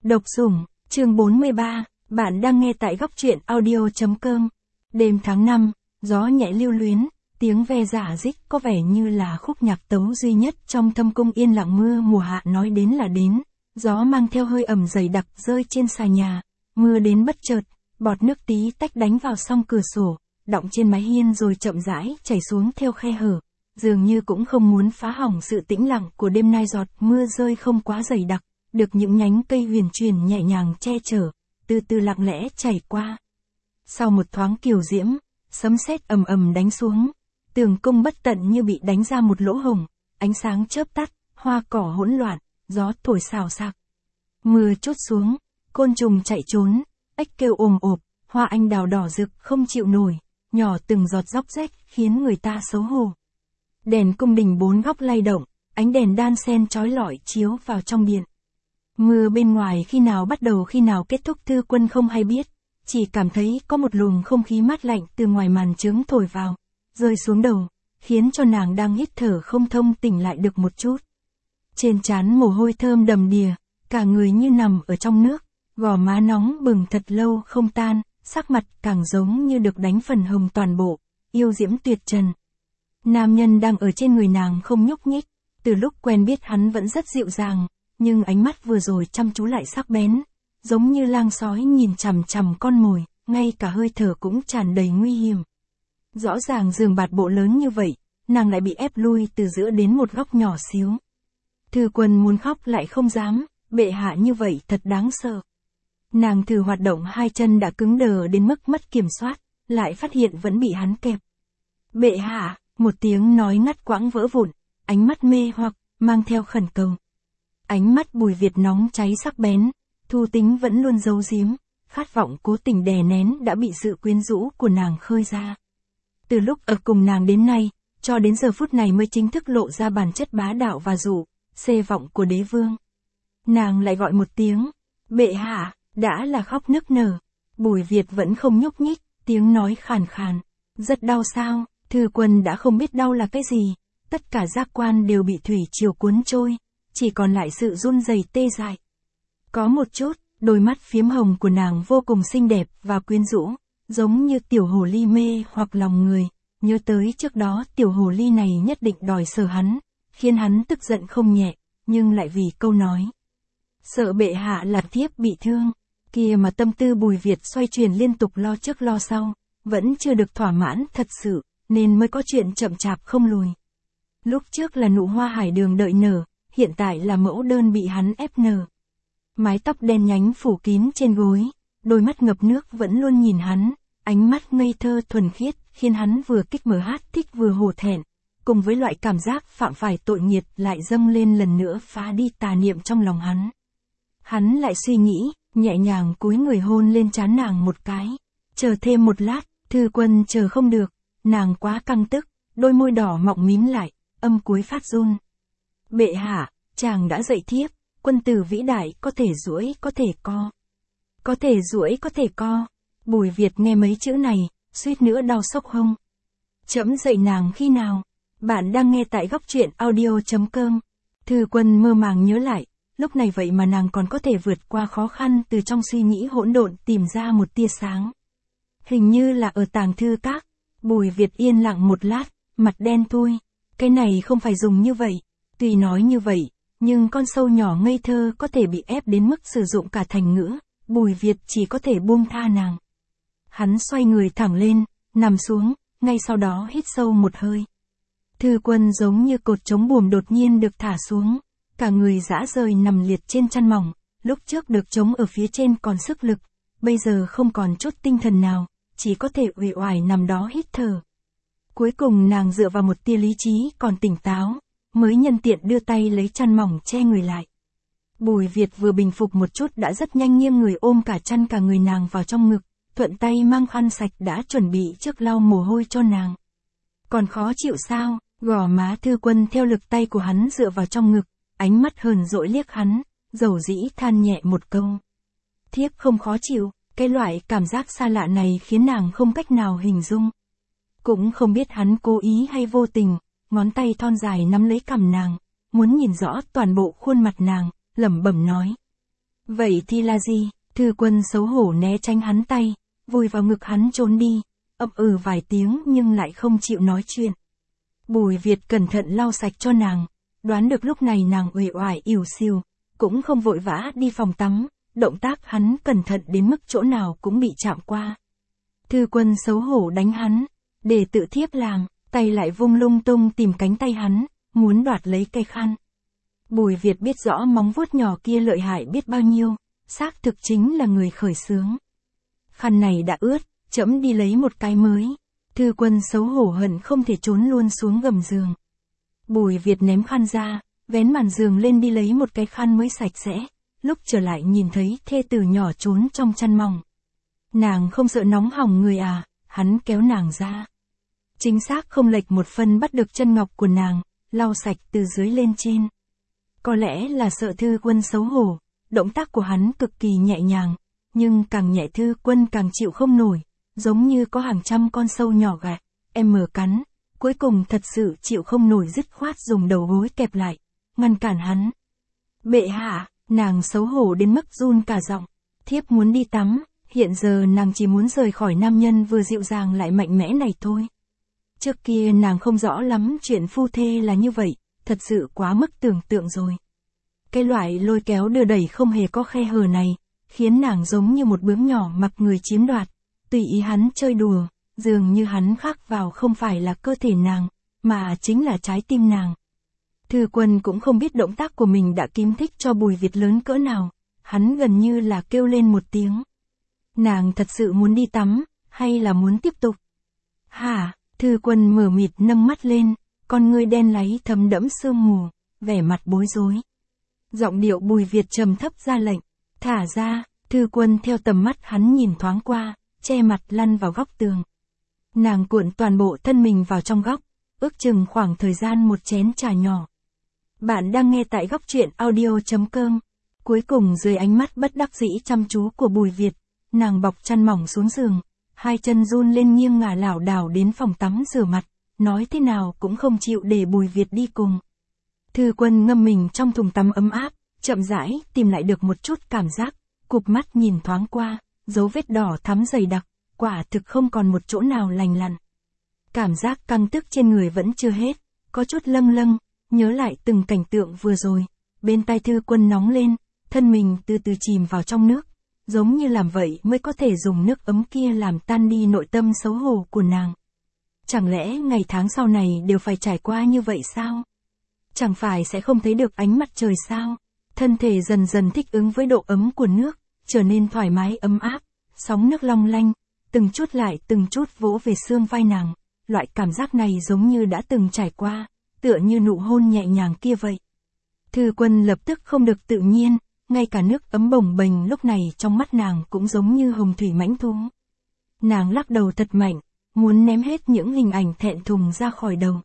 Độc Sủng, chương 43, bạn đang nghe tại góc truyện audio.com. Đêm tháng 5, gió nhẹ lưu luyến, tiếng ve rả rích có vẻ như là khúc nhạc tấu duy nhất trong thâm cung yên lặng. Mưa mùa hạ nói đến là đến, gió mang theo hơi ẩm dày đặc rơi trên xà nhà, mưa đến bất chợt, bọt nước tí tách đánh vào song cửa sổ, đọng trên mái hiên rồi chậm rãi chảy xuống theo khe hở, dường như cũng không muốn phá hỏng sự tĩnh lặng của đêm nay. Giọt mưa rơi không quá dày đặc, được những nhánh cây huyền chuyển nhẹ nhàng che chở, từ từ lặng lẽ chảy qua. Sau một thoáng kiều diễm, sấm sét ầm ầm đánh xuống, tường cung bất tận như bị đánh ra một lỗ hổng, ánh sáng chớp tắt, hoa cỏ hỗn loạn, gió thổi xào xạc. Mưa trút xuống, côn trùng chạy trốn, ếch kêu ồm ộp, hoa anh đào đỏ rực không chịu nổi, nhỏ từng giọt róc rách khiến người ta xấu hổ. Đèn cung đình bốn góc lay động, ánh đèn đan xen chói lọi chiếu vào trong điện. Mưa bên ngoài khi nào bắt đầu khi nào kết thúc Thư Quân không hay biết, chỉ cảm thấy có một luồng không khí mát lạnh từ ngoài màn trướng thổi vào, rơi xuống đầu, khiến cho nàng đang hít thở không thông tỉnh lại được một chút. Trên trán mồ hôi thơm đầm đìa, cả người như nằm ở trong nước, gò má nóng bừng thật lâu không tan, sắc mặt càng giống như được đánh phần hồng toàn bộ, yêu diễm tuyệt trần. Nam nhân đang ở trên người nàng không nhúc nhích, từ lúc quen biết hắn vẫn rất dịu dàng, nhưng ánh mắt vừa rồi chăm chú lại sắc bén, giống như lang sói nhìn chằm chằm con mồi, ngay cả hơi thở cũng tràn đầy nguy hiểm. Rõ ràng giường bạt bộ lớn như vậy, nàng lại bị ép lui từ giữa đến một góc nhỏ xíu. Thư Quân muốn khóc lại không dám, bệ hạ như vậy thật đáng sợ. Nàng thử hoạt động hai chân đã cứng đờ đến mức mất kiểm soát, lại phát hiện vẫn bị hắn kẹp. Bệ hạ, một tiếng nói ngắt quãng vỡ vụn, ánh mắt mê hoặc, mang theo khẩn cầu. Ánh mắt Bùi Việt nóng cháy sắc bén, Thu Tính vẫn luôn giấu giếm, khát vọng cố tình đè nén đã bị sự quyến rũ của nàng khơi ra. Từ lúc ở cùng nàng đến nay, cho đến giờ phút này mới chính thức lộ ra bản chất bá đạo và dụ, xê vọng của đế vương. Nàng lại gọi một tiếng, bệ hạ, đã là khóc nức nở. Bùi Việt vẫn không nhúc nhích, tiếng nói khàn khàn. Rất đau sao? Thư Quân đã không biết đau là cái gì, tất cả giác quan đều bị thủy triều cuốn trôi, chỉ còn lại sự run rẩy tê dại. Có một chút, đôi mắt phiếm hồng của nàng vô cùng xinh đẹp và quyến rũ, giống như tiểu hồ ly mê hoặc lòng người, nhớ tới trước đó tiểu hồ ly này nhất định đòi sờ hắn, khiến hắn tức giận không nhẹ, nhưng lại vì câu nói sợ bệ hạ là thiếp bị thương, kia mà tâm tư Bùi Việt xoay chuyển liên tục lo trước lo sau, vẫn chưa được thỏa mãn thật sự, nên mới có chuyện chậm chạp không lùi. Lúc trước là nụ hoa hải đường đợi nở, hiện tại là mẫu đơn bị hắn ép nở. Mái tóc đen nhánh phủ kín trên gối, đôi mắt ngập nước vẫn luôn nhìn hắn, ánh mắt ngây thơ thuần khiết, khiến hắn vừa kích mở hát thích vừa hổ thẹn, cùng với loại cảm giác phạm phải tội nghiệt lại dâng lên lần nữa phá đi tà niệm trong lòng hắn. Hắn lại suy nghĩ, nhẹ nhàng cúi người hôn lên trán nàng một cái. Chờ thêm một lát, Thư Quân chờ không được, nàng quá căng tức, đôi môi đỏ mọng mím lại, âm cuối phát run. Bệ hạ, chàng đã dạy thiếp, quân tử vĩ đại có thể duỗi có thể co. Có thể duỗi có thể co. Bùi Việt nghe mấy chữ này, suýt nữa đau sốc hông. Trẫm dạy nàng khi nào? Bạn đang nghe tại góc truyện audio.com. Thư Quân mơ màng nhớ lại, lúc này vậy mà nàng còn có thể vượt qua khó khăn từ trong suy nghĩ hỗn độn tìm ra một tia sáng. Hình như là ở tàng thư các. Bùi Việt yên lặng một lát, mặt đen thui. Cái này không phải dùng như vậy. Tuy nói như vậy, nhưng con sâu nhỏ ngây thơ có thể bị ép đến mức sử dụng cả thành ngữ, Bùi Việt chỉ có thể buông tha nàng. Hắn xoay người thẳng lên, nằm xuống, ngay sau đó hít sâu một hơi. Thư Quân giống như cột chống buồm đột nhiên được thả xuống, cả người rã rời nằm liệt trên chăn mỏng, lúc trước được chống ở phía trên còn sức lực, bây giờ không còn chút tinh thần nào, chỉ có thể uể oải nằm đó hít thở. Cuối cùng nàng dựa vào một tia lý trí còn tỉnh táo, mới nhân tiện đưa tay lấy chăn mỏng che người lại. Bùi Việt vừa bình phục một chút đã rất nhanh nghiêng người ôm cả chăn cả người nàng vào trong ngực, thuận tay mang khăn sạch đã chuẩn bị trước lau mồ hôi cho nàng. Còn khó chịu sao? Gò má Thư Quân theo lực tay của hắn dựa vào trong ngực, ánh mắt hờn dỗi liếc hắn, dầu dĩ than nhẹ một câu. Thiếp không khó chịu, cái loại cảm giác xa lạ này khiến nàng không cách nào hình dung. Cũng không biết hắn cố ý hay vô tình, ngón tay thon dài nắm lấy cằm nàng, muốn nhìn rõ toàn bộ khuôn mặt nàng, lẩm bẩm nói. Vậy thì là gì? Thư Quân xấu hổ né tránh hắn tay, vùi vào ngực hắn trốn đi, ậm ừ vài tiếng nhưng lại không chịu nói chuyện. Bùi Việt cẩn thận lau sạch cho nàng, đoán được lúc này nàng uể oải ỉu xìu, cũng không vội vã đi phòng tắm, động tác hắn cẩn thận đến mức chỗ nào cũng bị chạm qua. Thư Quân xấu hổ đánh hắn, để tự thiếp làng, tay lại vung lung tung tìm cánh tay hắn, muốn đoạt lấy cây khăn. Bùi Việt biết rõ móng vuốt nhỏ kia lợi hại biết bao nhiêu, xác thực chính là người khởi xướng. Khăn này đã ướt, trẫm đi lấy một cái mới. Thư Quân xấu hổ hận không thể trốn luôn xuống gầm giường. Bùi Việt ném khăn ra, vén màn giường lên đi lấy một cái khăn mới sạch sẽ, lúc trở lại nhìn thấy thê tử nhỏ trốn trong chăn mỏng. Nàng không sợ nóng hỏng người à, hắn kéo nàng ra. Chính xác không lệch một phân bắt được chân ngọc của nàng, lau sạch từ dưới lên trên. Có lẽ là sợ Thư Quân xấu hổ, động tác của hắn cực kỳ nhẹ nhàng, nhưng càng nhẹ Thư Quân càng chịu không nổi, giống như có hàng trăm con sâu nhỏ gạt, cắn, cuối cùng thật sự chịu không nổi dứt khoát dùng đầu gối kẹp lại, ngăn cản hắn. Bệ hạ, nàng xấu hổ đến mức run cả giọng, thiếp muốn đi tắm, hiện giờ nàng chỉ muốn rời khỏi nam nhân vừa dịu dàng lại mạnh mẽ này thôi. Trước kia nàng không rõ lắm chuyện phu thê là như vậy, thật sự quá mức tưởng tượng rồi. Cái loại lôi kéo đưa đẩy không hề có khe hở này, khiến nàng giống như một bướm nhỏ mặc người chiếm đoạt, tùy ý hắn chơi đùa, dường như hắn khắc vào không phải là cơ thể nàng, mà chính là trái tim nàng. Thư Quân cũng không biết động tác của mình đã kích thích cho Bùi Việt lớn cỡ nào, hắn gần như là kêu lên một tiếng. Nàng thật sự muốn đi tắm, hay là muốn tiếp tục? Hả? Thư Quân mở mịt nâng mắt lên, con ngươi đen láy thấm đẫm sương mù, vẻ mặt bối rối. Giọng điệu Bùi Việt trầm thấp ra lệnh, thả ra. Thư Quân theo tầm mắt hắn nhìn thoáng qua, che mặt lăn vào góc tường. Nàng cuộn toàn bộ thân mình vào trong góc, ước chừng khoảng thời gian một chén trà nhỏ. Bạn đang nghe tại góc truyện audio.com. Cuối cùng dưới ánh mắt bất đắc dĩ chăm chú của Bùi Việt, nàng bọc chăn mỏng xuống giường, hai chân run lên nghiêng ngả lảo đảo đến phòng tắm rửa mặt, nói thế nào cũng không chịu để Bùi Việt đi cùng. Thư Quân ngâm mình trong thùng tắm ấm áp, chậm rãi tìm lại được một chút cảm giác, cụp mắt nhìn thoáng qua, dấu vết đỏ thắm dày đặc, quả thực không còn một chỗ nào lành lặn. Cảm giác căng tức trên người vẫn chưa hết, có chút lâng lâng, nhớ lại từng cảnh tượng vừa rồi, bên tai Thư Quân nóng lên, thân mình từ từ chìm vào trong nước, giống như làm vậy mới có thể dùng nước ấm kia làm tan đi nội tâm xấu hổ của nàng. Chẳng lẽ ngày tháng sau này đều phải trải qua như vậy sao? Chẳng phải sẽ không thấy được ánh mặt trời sao? Thân thể dần dần thích ứng với độ ấm của nước, trở nên thoải mái ấm áp, sóng nước long lanh, từng chút lại từng chút vỗ về xương vai nàng, loại cảm giác này giống như đã từng trải qua, tựa như nụ hôn nhẹ nhàng kia vậy. Thư Quân lập tức không được tự nhiên, ngay cả nước ấm bồng bềnh lúc này trong mắt nàng cũng giống như hồng thủy mãnh thú. Nàng lắc đầu thật mạnh, muốn ném hết những hình ảnh thẹn thùng ra khỏi đầu.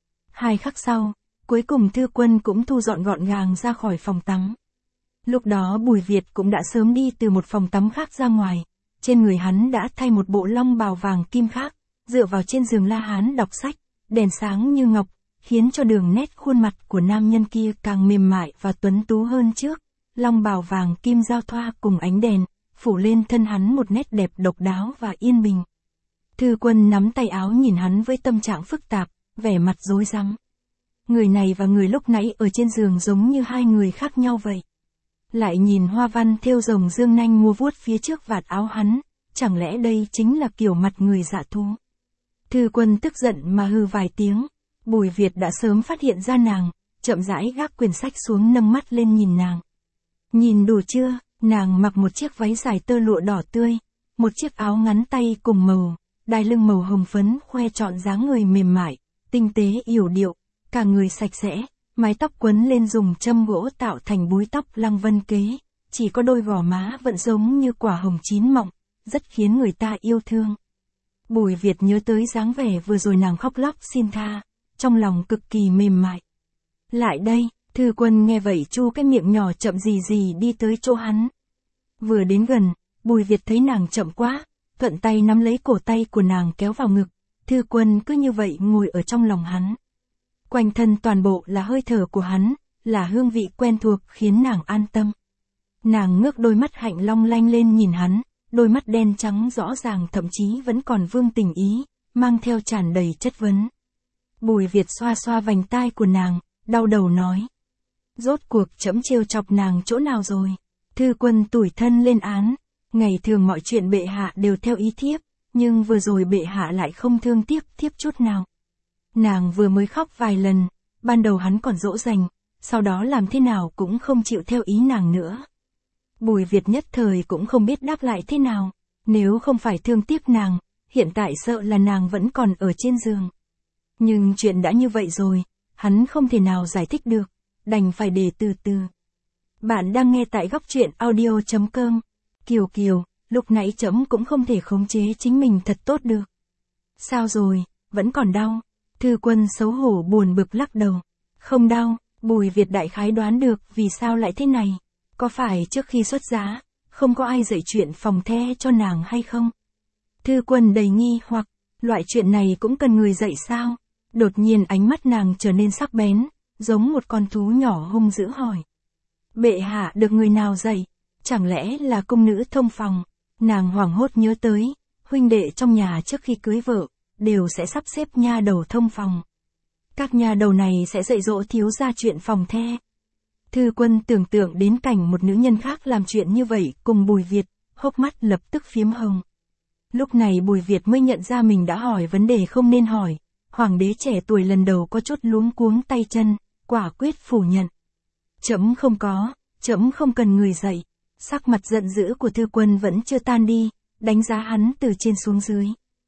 2 khắc sau, cuối cùng Thư Quân cũng thu dọn gọn gàng ra khỏi phòng tắm. Lúc đó Bùi Việt cũng đã sớm đi từ một phòng tắm khác ra ngoài, trên người hắn đã thay một bộ long bào vàng kim khác, dựa vào trên giường La Hán đọc sách, đèn sáng như ngọc, khiến cho đường nét khuôn mặt của nam nhân kia càng mềm mại và tuấn tú hơn trước. Long bào vàng kim giao thoa cùng ánh đèn, phủ lên thân hắn một nét đẹp độc đáo và yên bình. Thư Quân nắm tay áo nhìn hắn với tâm trạng phức tạp, vẻ mặt rối rắm. Người này và người lúc nãy ở trên giường giống như hai người khác nhau vậy. Lại nhìn hoa văn thêu rồng dương nanh mua vuốt phía trước vạt áo hắn, chẳng lẽ đây chính là kiểu mặt người dạ thú? Thư Quân tức giận mà hừ vài tiếng, Bùi Việt đã sớm phát hiện ra nàng, chậm rãi gác quyển sách xuống nâng mắt lên nhìn nàng. Nhìn đủ chưa? Nàng mặc một chiếc váy dài tơ lụa đỏ tươi, một chiếc áo ngắn tay cùng màu, đai lưng màu hồng phấn khoe trọn dáng người mềm mại, tinh tế yểu điệu, cả người sạch sẽ, mái tóc quấn lên dùng châm gỗ tạo thành búi tóc lăng vân kế, chỉ có đôi gò má vẫn giống như quả hồng chín mọng, rất khiến người ta yêu thương. Bùi Việt nhớ tới dáng vẻ vừa rồi nàng khóc lóc xin tha, trong lòng cực kỳ mềm mại. Lại đây. Thư Quân nghe vậy chu cái miệng nhỏ chậm gì gì đi tới chỗ hắn. Vừa đến gần, Bùi Việt thấy nàng chậm quá, thuận tay nắm lấy cổ tay của nàng kéo vào ngực, Thư Quân cứ như vậy ngồi ở trong lòng hắn. Quanh thân toàn bộ là hơi thở của hắn, là hương vị quen thuộc khiến nàng an tâm. Nàng ngước đôi mắt hạnh long lanh lên nhìn hắn, đôi mắt đen trắng rõ ràng thậm chí vẫn còn vương tình ý, mang theo tràn đầy chất vấn. Bùi Việt xoa xoa vành tai của nàng, đau đầu nói. Rốt cuộc trẫm trêu chọc nàng chỗ nào rồi? Thư Quân tủi thân lên án, ngày thường mọi chuyện bệ hạ đều theo ý thiếp, nhưng vừa rồi bệ hạ lại không thương tiếc thiếp chút nào. Nàng vừa mới khóc vài lần, ban đầu hắn còn dỗ dành, sau đó làm thế nào cũng không chịu theo ý nàng nữa. Bùi Việt nhất thời cũng không biết đáp lại thế nào, nếu không phải thương tiếc nàng, hiện tại sợ là nàng vẫn còn ở trên giường. Nhưng chuyện đã như vậy rồi, hắn không thể nào giải thích được, đành phải để từ từ. Bạn đang nghe tại góc truyện audio.com. Kiều Kiều, lúc nãy trẫm cũng không thể khống chế chính mình thật tốt được. Sao rồi, vẫn còn đau? Thư Quân xấu hổ buồn bực lắc đầu. Không đau, Bùi Việt đại khái đoán được vì sao lại thế này. Có phải trước khi xuất giá, không có ai dạy chuyện phòng the cho nàng hay không? Thư Quân đầy nghi hoặc, loại chuyện này cũng cần người dạy sao? Đột nhiên ánh mắt nàng trở nên sắc bén, giống một con thú nhỏ hung dữ hỏi. Bệ hạ được người nào dạy? Chẳng lẽ là cung nữ thông phòng? Nàng hoảng hốt nhớ tới, huynh đệ trong nhà trước khi cưới vợ, đều sẽ sắp xếp nha đầu thông phòng. Các nha đầu này sẽ dạy dỗ thiếu gia chuyện phòng the. Thư Quân tưởng tượng đến cảnh một nữ nhân khác làm chuyện như vậy cùng Bùi Việt, hốc mắt lập tức phiếm hồng. Lúc này Bùi Việt mới nhận ra mình đã hỏi vấn đề không nên hỏi. Hoàng đế trẻ tuổi lần đầu có chút luống cuống tay chân, quả quyết phủ nhận. Trẫm không có, trẫm không cần người dạy. Sắc mặt giận dữ của Thư Quân vẫn chưa tan đi, đánh giá hắn từ trên xuống dưới.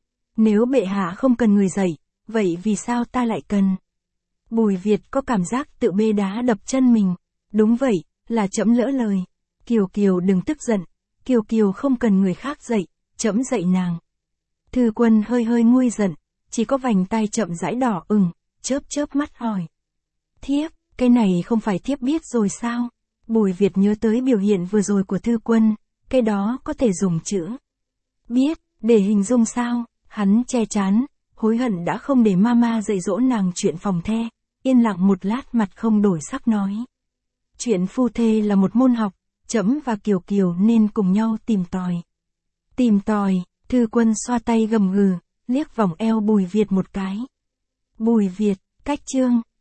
Nếu bệ hạ không cần người dạy, vậy vì sao ta lại cần? Bùi Việt có cảm giác tự bê đá đập chân mình. Đúng vậy, là trẫm lỡ lời. Kiều Kiều đừng tức giận, Kiều Kiều không cần người khác dạy, trẫm dạy nàng. Thư Quân hơi hơi nguôi giận, chỉ có vành tai chậm rãi đỏ ửng, chớp chớp mắt hỏi. Thiếp, cái này không phải thiếp biết rồi sao? Bùi Việt nhớ tới biểu hiện vừa rồi của Thư Quân, cái đó có thể dùng chữ biết, để hình dung sao? Hắn che trán, hối hận đã không để mama dạy dỗ nàng chuyện phòng the, yên lặng một lát mặt không đổi sắc nói. Chuyện phu thê là một môn học, trẫm và Kiều Kiều nên cùng nhau tìm tòi. Tìm tòi, Thư Quân xoa tay gầm gừ, liếc vòng eo Bùi Việt một cái. Bùi Việt, cách chương.